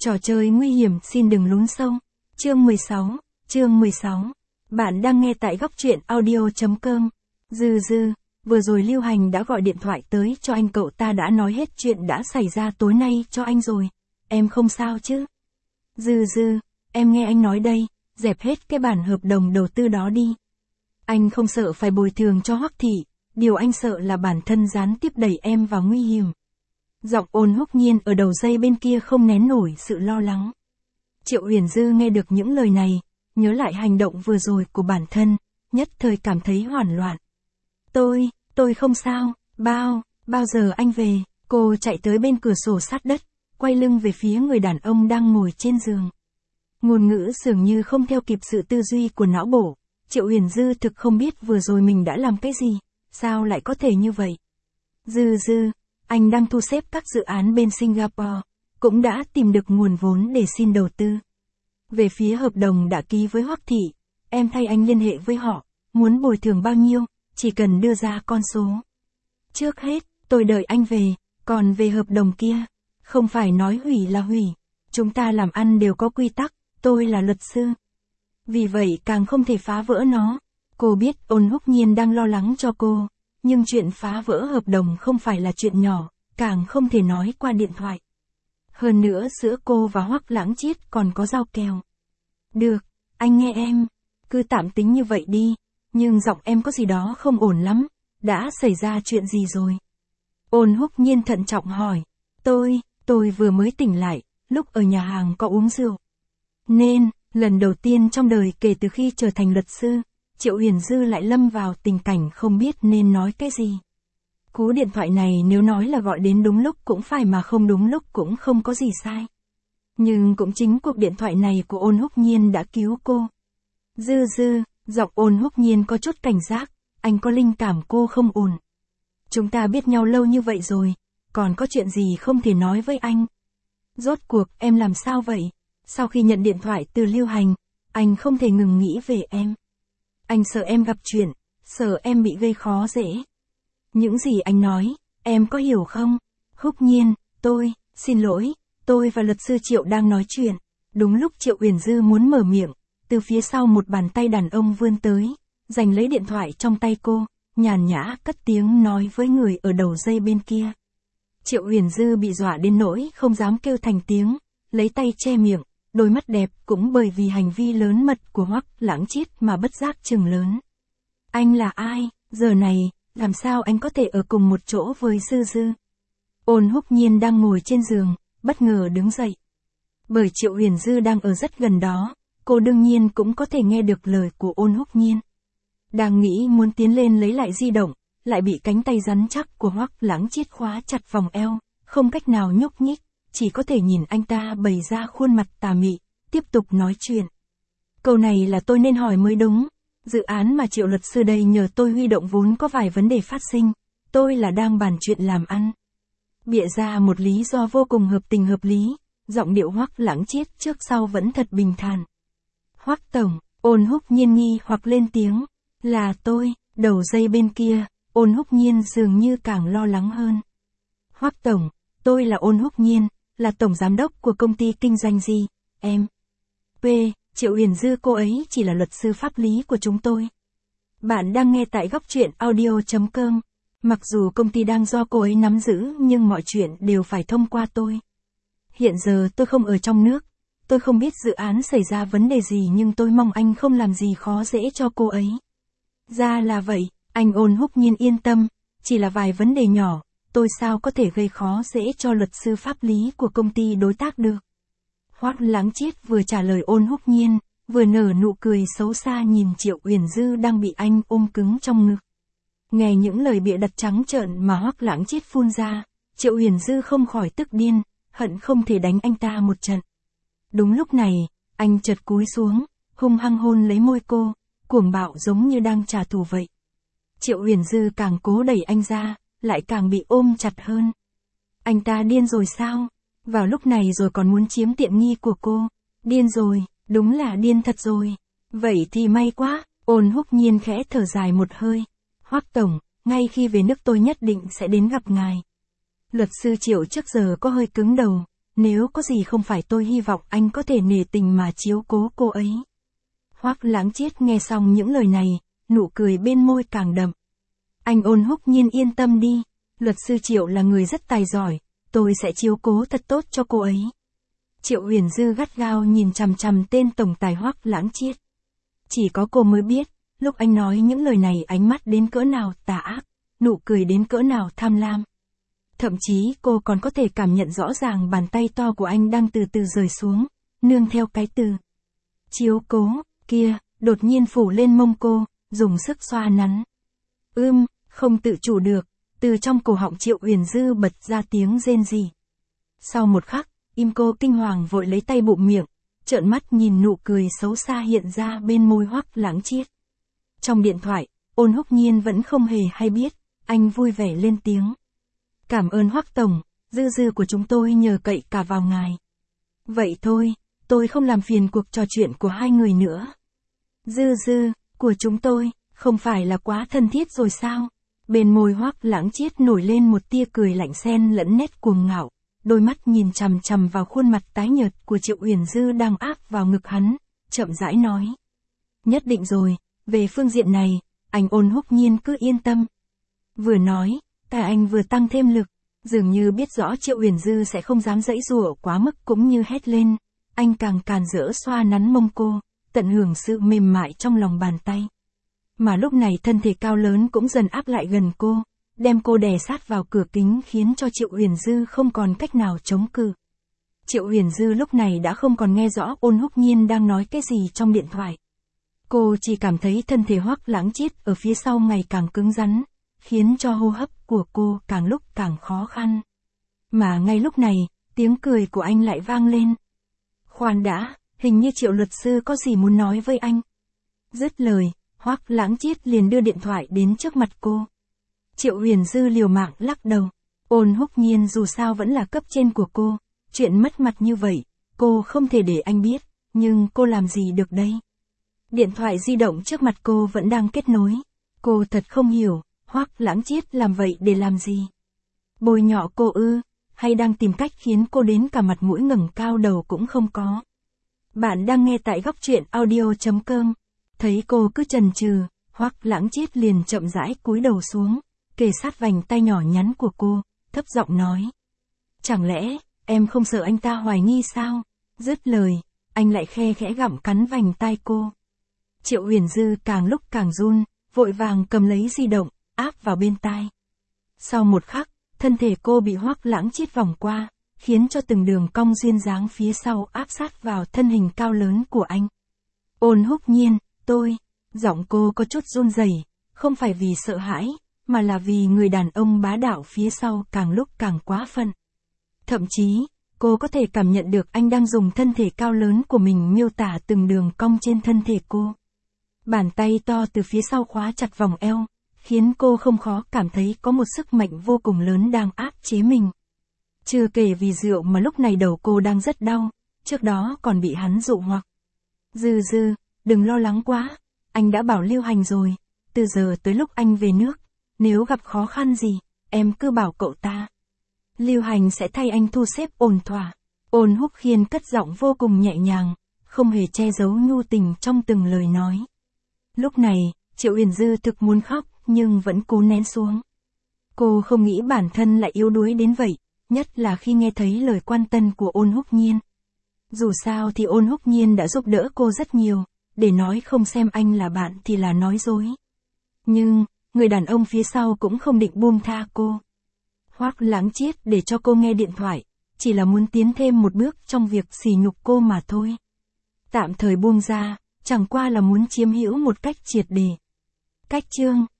Trò chơi nguy hiểm xin đừng lún sâu. Chương 16. Bạn đang nghe tại góc truyện audio.com. Dư, vừa rồi Lưu Hành đã gọi điện thoại tới cho anh, cậu ta đã nói hết chuyện đã xảy ra tối nay cho anh rồi. Em không sao chứ? Dư, em nghe anh nói đây, dẹp hết cái bản hợp đồng đầu tư đó đi. Anh không sợ phải bồi thường cho Hoắc Thị, điều anh sợ là bản thân gián tiếp đẩy em vào nguy hiểm. Giọng Ôn Húc Nhiên ở đầu dây bên kia không nén nổi sự lo lắng. Triệu Uyển Dư nghe được những lời này, nhớ lại hành động vừa rồi của bản thân, nhất thời cảm thấy hoảng loạn. Tôi không sao, bao giờ anh về? Cô chạy tới bên cửa sổ sát đất, quay lưng về phía người đàn ông đang ngồi trên giường. Ngôn ngữ dường như không theo kịp sự tư duy của não bộ, Triệu Uyển Dư thực không biết vừa rồi mình đã làm cái gì, sao lại có thể như vậy. Dư, anh đang thu xếp các dự án bên Singapore, cũng đã tìm được nguồn vốn để xin đầu tư. Về phía hợp đồng đã ký với Hoắc Thị, em thay anh liên hệ với họ, muốn bồi thường bao nhiêu, chỉ cần đưa ra con số. Trước hết, tôi đợi anh về, còn về hợp đồng kia, không phải nói hủy là hủy. Chúng ta làm ăn đều có quy tắc, tôi là luật sư. Vì vậy càng không thể phá vỡ nó. Cô biết Ôn Húc Nhiên đang lo lắng cho cô, nhưng chuyện phá vỡ hợp đồng không phải là chuyện nhỏ, càng không thể nói qua điện thoại. Hơn nữa giữa cô và Hoắc Lãng Chiết còn có giao kèo. Được, anh nghe em, cứ tạm tính như vậy đi, nhưng giọng em có gì đó không ổn lắm, đã xảy ra chuyện gì rồi? Ôn Húc Nhiên thận trọng hỏi. Tôi vừa mới tỉnh lại, lúc ở nhà hàng có uống rượu. Nên, lần đầu tiên trong đời kể từ khi trở thành luật sư, Triệu Uyển Dư lại lâm vào tình cảnh không biết nên nói cái gì. Cú điện thoại này nếu nói là gọi đến đúng lúc cũng phải mà không đúng lúc cũng không có gì sai. Nhưng cũng chính cuộc điện thoại này của Ôn Húc Nhiên đã cứu cô. Dư, giọng Ôn Húc Nhiên có chút cảnh giác, anh có linh cảm cô không ổn. Chúng ta biết nhau lâu như vậy rồi, còn có chuyện gì không thể nói với anh? Rốt cuộc em làm sao vậy? Sau khi nhận điện thoại từ Lưu Hành, anh không thể ngừng nghĩ về em. Anh sợ em gặp chuyện, sợ em bị gây khó dễ. Những gì anh nói, em có hiểu không? Húc Nhiên, xin lỗi, tôi và luật sư Triệu đang nói chuyện. Đúng lúc Triệu Uyển Dư muốn mở miệng, từ phía sau một bàn tay đàn ông vươn tới, giành lấy điện thoại trong tay cô, nhàn nhã cất tiếng nói với người ở đầu dây bên kia. Triệu Uyển Dư bị dọa đến nỗi không dám kêu thành tiếng, lấy tay che miệng, đôi mắt đẹp cũng bởi vì hành vi lớn mật của Hoắc Lãng Chiết mà bất giác trừng lớn. Anh là ai, giờ này, làm sao anh có thể ở cùng một chỗ với Dư? Ôn Húc Nhiên đang ngồi trên giường, bất ngờ đứng dậy. Bởi Triệu Uyển Dư đang ở rất gần đó, cô đương nhiên cũng có thể nghe được lời của Ôn Húc Nhiên. Đang nghĩ muốn tiến lên lấy lại di động, lại bị cánh tay rắn chắc của Hoắc Lãng Chiết khóa chặt vòng eo, không cách nào nhúc nhích, chỉ có thể nhìn anh ta bày ra khuôn mặt tà mị, tiếp tục nói chuyện. Câu này là tôi nên hỏi mới đúng. Dự án mà Triệu luật sư đây nhờ tôi huy động vốn có vài vấn đề phát sinh, tôi là đang bàn chuyện làm ăn. Bịa ra một lý do vô cùng hợp tình hợp lý, giọng điệu Hoắc Lãng Chiết trước sau vẫn thật bình thản. Hoắc tổng, Ôn Húc Nhiên nghi hoặc lên tiếng, là tôi, đầu dây bên kia, Ôn Húc Nhiên dường như càng lo lắng hơn. Hoắc tổng, tôi là Ôn Húc Nhiên, là tổng giám đốc của công ty kinh doanh gì, em. Triệu Uyển Dư cô ấy chỉ là luật sư pháp lý của chúng tôi. Bạn đang nghe tại góc truyện audio.com. Mặc dù công ty đang do cô ấy nắm giữ nhưng mọi chuyện đều phải thông qua tôi. Hiện giờ tôi không ở trong nước. Tôi không biết dự án xảy ra vấn đề gì nhưng tôi mong anh không làm gì khó dễ cho cô ấy. Ra là vậy, anh Ôn Húc Nhiên yên tâm, chỉ là vài vấn đề nhỏ, tôi sao có thể gây khó dễ cho luật sư pháp lý của công ty đối tác được. Hoắc Lãng Chiết vừa trả lời Ôn Húc Nhiên, vừa nở nụ cười xấu xa nhìn Triệu Uyển Dư đang bị anh ôm cứng trong ngực. Nghe những lời bịa đặt trắng trợn mà Hoắc Lãng Chiết phun ra, Triệu Uyển Dư không khỏi tức điên, hận không thể đánh anh ta một trận. Đúng lúc này, anh chợt cúi xuống, hung hăng hôn lấy môi cô, cuồng bạo giống như đang trả thù vậy. Triệu Uyển Dư càng cố đẩy anh ra, lại càng bị ôm chặt hơn. Anh ta điên rồi sao? Vào lúc này rồi còn muốn chiếm tiện nghi của cô. Điên rồi, đúng là điên thật rồi. Vậy thì may quá, Ôn Húc Nhiên khẽ thở dài một hơi. Hoắc tổng, ngay khi về nước tôi nhất định sẽ đến gặp ngài. Luật sư Triệu trước giờ có hơi cứng đầu, nếu có gì không phải tôi hy vọng anh có thể nể tình mà chiếu cố cô ấy. Hoắc Lãng Chiết nghe xong những lời này, nụ cười bên môi càng đậm. Anh Ôn Húc Nhiên yên tâm đi, luật sư Triệu là người rất tài giỏi, tôi sẽ chiếu cố thật tốt cho cô ấy. Triệu Huyền Dư gắt gao nhìn chằm chằm tên tổng tài Hoắc Lãng Chiết. Chỉ có cô mới biết, lúc anh nói những lời này ánh mắt đến cỡ nào tà ác, nụ cười đến cỡ nào tham lam. Thậm chí cô còn có thể cảm nhận rõ ràng bàn tay to của anh đang từ từ rời xuống, nương theo cái từ chiếu cố kia, đột nhiên phủ lên mông cô, dùng sức xoa nắn. Không tự chủ được, từ trong cổ họng Triệu Huyền Dư bật ra tiếng rên rỉ. Sau một khắc, cô kinh hoàng vội lấy tay bụm miệng, trợn mắt nhìn nụ cười xấu xa hiện ra bên môi Hoắc Lãng Chiết. Trong điện thoại, Ôn Húc Nhiên vẫn không hề hay biết, anh vui vẻ lên tiếng. Cảm ơn Hoắc tổng, Dư Dư của chúng tôi nhờ cậy cả vào ngài. Vậy thôi, tôi không làm phiền cuộc trò chuyện của hai người nữa. Dư Dư của chúng tôi, không phải là quá thân thiết rồi sao? Bên môi Hoắc Lãng Chiết nổi lên một tia cười lạnh xen lẫn nét cuồng ngạo, đôi mắt nhìn chằm chằm vào khuôn mặt tái nhợt của Triệu Huyền Dư đang áp vào ngực hắn, chậm rãi nói. Nhất định rồi, về phương diện này, anh Ôn Húc Nhiên cứ yên tâm. Vừa nói, tai anh vừa tăng thêm lực, dường như biết rõ Triệu Huyền Dư sẽ không dám giãy giụa quá mức cũng như hét lên, anh càng càn rỡ xoa nắn mông cô, tận hưởng sự mềm mại trong lòng bàn tay. Mà lúc này thân thể cao lớn cũng dần áp lại gần cô, đem cô đè sát vào cửa kính khiến cho Triệu Huyền Dư không còn cách nào chống cự. Triệu Huyền Dư lúc này đã không còn nghe rõ Ôn Húc Nhiên đang nói cái gì trong điện thoại. Cô chỉ cảm thấy thân thể Hoắc Lãng Chiết ở phía sau ngày càng cứng rắn, khiến cho hô hấp của cô càng lúc càng khó khăn. Mà ngay lúc này, tiếng cười của anh lại vang lên. Khoan đã, hình như Triệu luật sư có gì muốn nói với anh. Dứt lời, Hoắc Lãng Chiết liền đưa điện thoại đến trước mặt cô. Triệu Huyền Dư liều mạng lắc đầu. Ôn Húc Nhiên dù sao vẫn là cấp trên của cô, chuyện mất mặt như vậy, cô không thể để anh biết, nhưng cô làm gì được đây? Điện thoại di động trước mặt cô vẫn đang kết nối. Cô thật không hiểu, Hoắc Lãng Chiết làm vậy để làm gì? Bôi nhọ cô ư, hay đang tìm cách khiến cô đến cả mặt mũi ngẩng cao đầu cũng không có? Bạn đang nghe tại góc truyện audio.com. Thấy cô cứ chần chừ, Hoắc Lãng Chiết liền chậm rãi cúi đầu xuống, kề sát vành tay nhỏ nhắn của cô, thấp giọng nói. Chẳng lẽ, em không sợ anh ta hoài nghi sao? Dứt lời, anh lại khe khẽ gặm cắn vành tai cô. Triệu Huyền Dư càng lúc càng run, vội vàng cầm lấy di động, áp vào bên tai. Sau một khắc, thân thể cô bị Hoắc Lãng Chiết vòng qua, khiến cho từng đường cong duyên dáng phía sau áp sát vào thân hình cao lớn của anh. Ôn Húc Nhiên, giọng cô có chút run rẩy, không phải vì sợ hãi, mà là vì người đàn ông bá đạo phía sau càng lúc càng quá phận. Thậm chí, cô có thể cảm nhận được anh đang dùng thân thể cao lớn của mình miêu tả từng đường cong trên thân thể cô. Bàn tay to từ phía sau khóa chặt vòng eo, khiến cô không khó cảm thấy có một sức mạnh vô cùng lớn đang áp chế mình. Chưa kể vì rượu mà lúc này đầu cô đang rất đau, trước đó còn bị hắn dụ hoặc. Dư, đừng lo lắng quá, anh đã bảo Lưu Hành rồi, từ giờ tới lúc anh về nước, nếu gặp khó khăn gì, em cứ bảo cậu ta. Lưu Hành sẽ thay anh thu xếp ổn thỏa. Ôn Húc Khiên cất giọng vô cùng nhẹ nhàng, không hề che giấu nhu tình trong từng lời nói. Lúc này, Triệu Huyền Dư thực muốn khóc, nhưng vẫn cố nén xuống. Cô không nghĩ bản thân lại yếu đuối đến vậy, nhất là khi nghe thấy lời quan tâm của Ôn Húc Nhiên. Dù sao thì Ôn Húc Nhiên đã giúp đỡ cô rất nhiều, để nói không xem anh là bạn thì là nói dối. Nhưng, người đàn ông phía sau cũng không định buông tha cô. Hoắc Lãng Chiết để cho cô nghe điện thoại, chỉ là muốn tiến thêm một bước trong việc sỉ nhục cô mà thôi. Tạm thời buông ra, chẳng qua là muốn chiếm hữu một cách triệt để. Cách chương